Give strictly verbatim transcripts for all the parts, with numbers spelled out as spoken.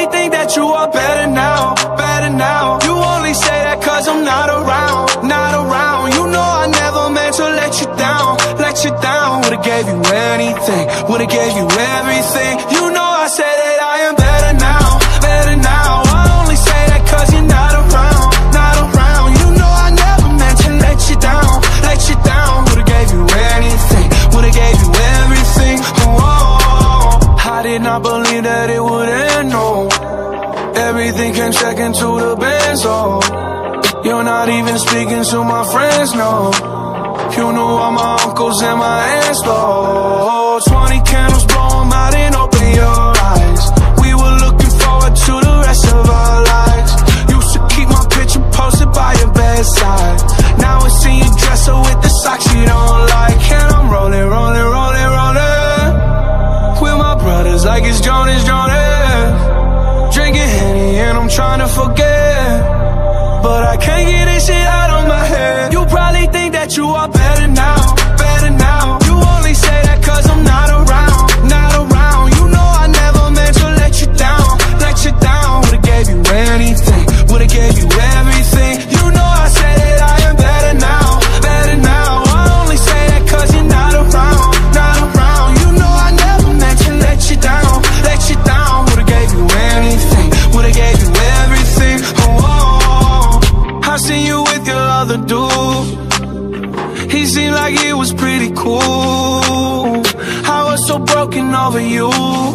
probably think that you are better now, better now. You only say that cause I'm not around, not around. You know I never meant to let you down, let you down. Would've gave you anything, would've gave you everything. You know I said that I am better now, better now. I only say that cause you're not around, not around. You know I never meant to let you down, let you down. Would've gave you anything, would've gave you everything. Oh, I did not believe that it would end, no. Everything came second to the Benz, oh. You're not even speaking to my friends, no. You know all my uncles and my aunts, though. Twenty candles, blow 'em out and open your eyes. We were looking forward to the rest of our lives. Used to keep my picture posted by your bedside. Now I see you dresser with the socks you don't like. And I'm rolling, rolling, rolling, rolling with my brothers like it's Jonas, Jonas. Drinking Henny and I'm trying to forget, but I can't get this shit out of my head. You probably think that you are better now, better now. You only say that cause I'm not around, not around. You know I never meant to let you down, let you down. Would've gave you anything, would've gave you everything. You know I said that I am better now, better now. I only say that cause you're not around, not around. You know I never meant to let you down, let you down. Would've gave you anything, would've gave you everything. Oh, oh. I seen you with your other dude. He seemed like it was pretty cool. I was so broken over you.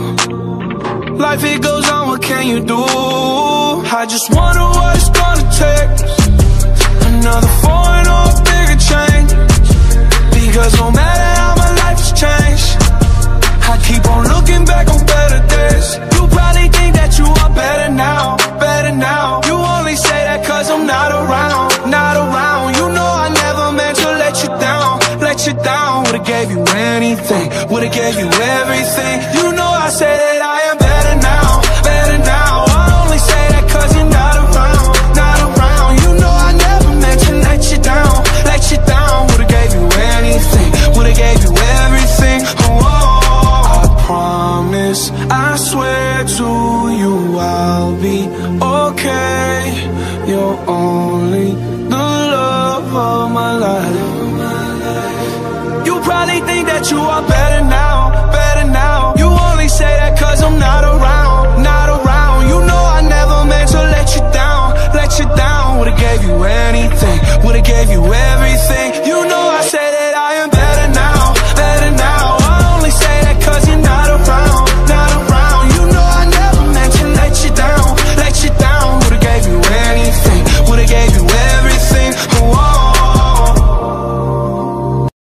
Life it goes on, what can you do? I just wonder what it's gonna take. Another foreign or a bigger change. Because no matter how my life has changed, I keep on looking back on better days. You probably think that you are better now, better now. You only say that cause I'm not around, not around. You know I never meant to let you down, let you down. Would've gave you anything, would've gave you everything. You know I say that I am better now, better now. I only say that cause you're not around, not around. You know I never meant to let you down, let you down. Would've gave you anything, would've gave you everything. Oh, oh, I promise, I swear to you I'll be okay. You're only the love of my life. You probably think that you are better now, better now. You only say that cause I'm not around, not around. You know I never meant to let you down, let you down. Would've gave you anything, would've gave you everything.